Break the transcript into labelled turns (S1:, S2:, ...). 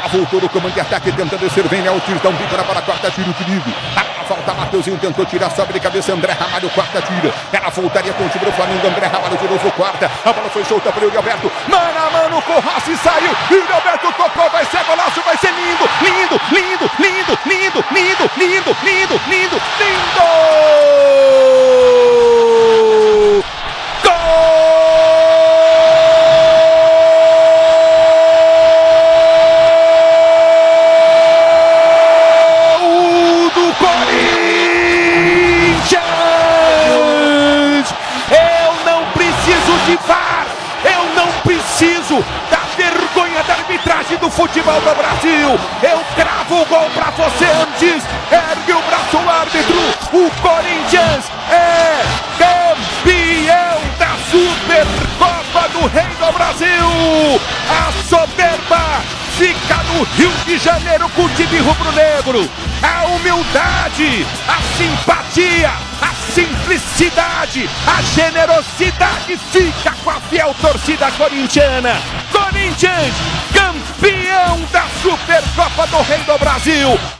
S1: voltou no comando de ataque, tentando descer, vem Léo Tires, dá um bico na bola, quarta, tira o perigo. A volta, Mateuzinho tentou tirar, sobe de cabeça, André Ramalho, quarta, tira. Ela voltaria com o time do Flamengo, André Ramalho de novo, quarta. A bola foi solta para o Alberto, mano a mano com o Rossi, saiu. E o Alberto tocou, vai ser golaço, vai ser lindo, lindo, lindo, lindo, lindo, lindo, lindo, lindo, lindo, lindo! Eu não preciso da vergonha da arbitragem do futebol do Brasil. Eu cravo o gol pra você antes. Ergue o braço o árbitro. O Corinthians é campeão da Supercopa do Rei do Brasil. A soberba fica no Rio de Janeiro com o time rubro-negro. A humildade, a simpatia, a simplicidade, a generosidade fica com a fiel torcida corintiana. Corinthians, campeão da Supercopa do Rei do Brasil.